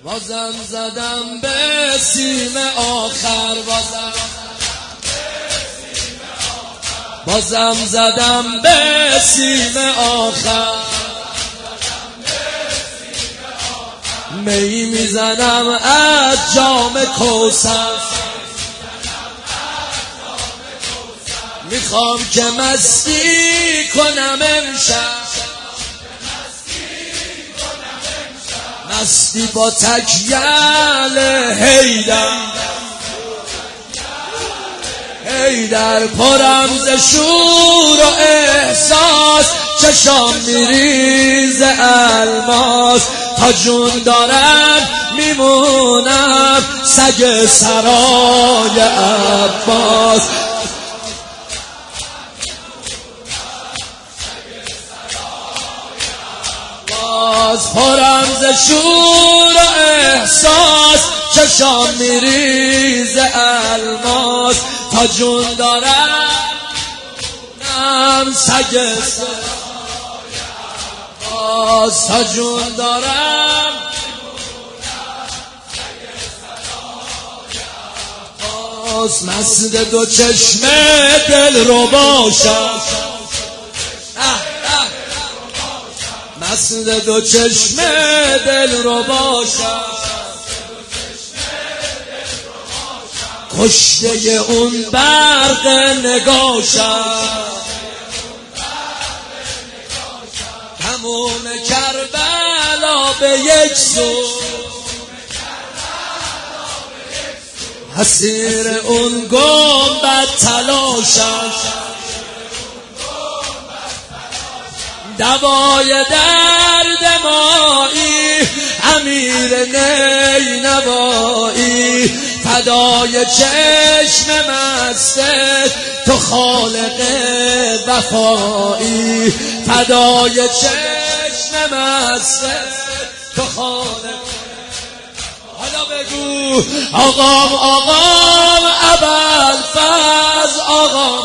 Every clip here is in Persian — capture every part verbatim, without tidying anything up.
بازم زدم به سیم آخر، بازم بازم زدم به سیم آخر، می میزنم از جام کوثر، میخوام که مستی کنم امشب، مستی با تکیل حیدر، حیدر پرم ز شور و احساس، چشام میریز الماس، تا جون دارم میمونم سگ سرای عباس. باز پرم ز شور و احساس، چشام میریز الماس، تا جون دارم نم سگ سرای عباس، تا جون دارم عباس. مست دو چشم دل رو باشم، مست دو چشم دل رو باشم، کشته اون برق نگاشم، تموم کربلا به یک سو، اسیر اون گنبد تلاشم، دوای درد مایی امیر نینوایی، فدای چشم مسته تو خالق وفایی، فدای چشم مسته تو خالق. حالا بگو آقام آقام ابوالفضل، آقام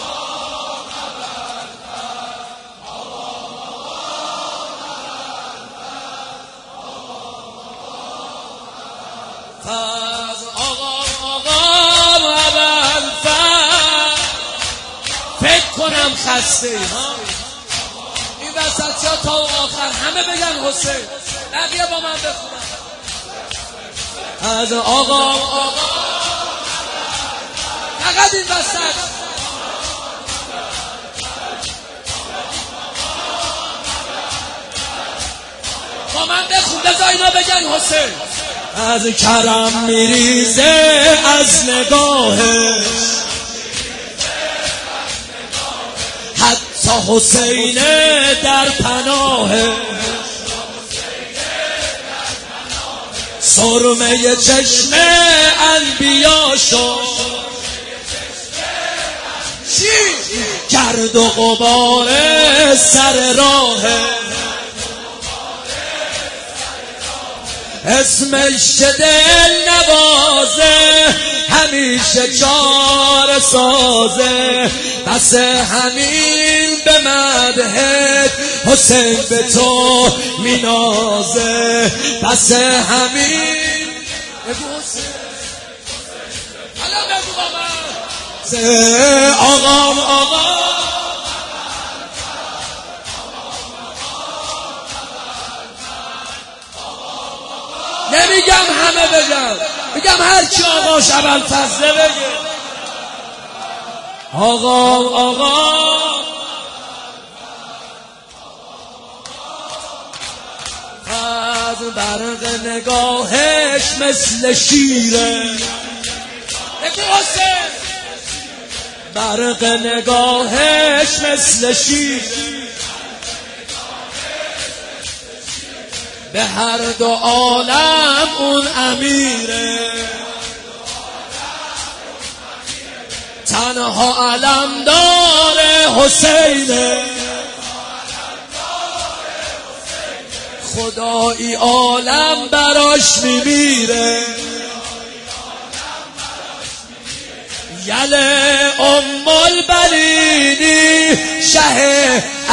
فضل، آقام آقام ابوالفضل. فکر کنم خسته ای ها این وسطی ها، تا آخر همه بگن حسین، بقیه با من بخونم از آقام آقام، فقط این وسط با من بخون، بذار اینا بگن حسین. از کرم میریزه از نگاهش، حتی حسین در پناهش، سرمه چشم انبیا شد، گرد و غبار سر راهش، اسمش چه دل نوازه، همیشه چار سازه، بس همین به مدحت حسین به تو مینازه، بس همین بگو حسین، حالا بگو با من آقام آقام. نمیگم همه بگم، میگم هر کی آقاش ابوالفضل بگه آقام آقام. فضل برق نگاهش مثل شیره، بگو حسین، برق نگاهش مثل شیره، به هر دو عالم اون امیره، تنها علمدار حسینه، خدایی عالم براش میمیره، یله ام البنینی شه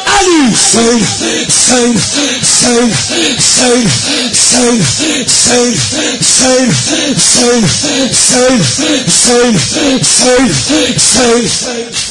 Ali, same, same, same, same, same, same, same, same, same, same, same, same, same.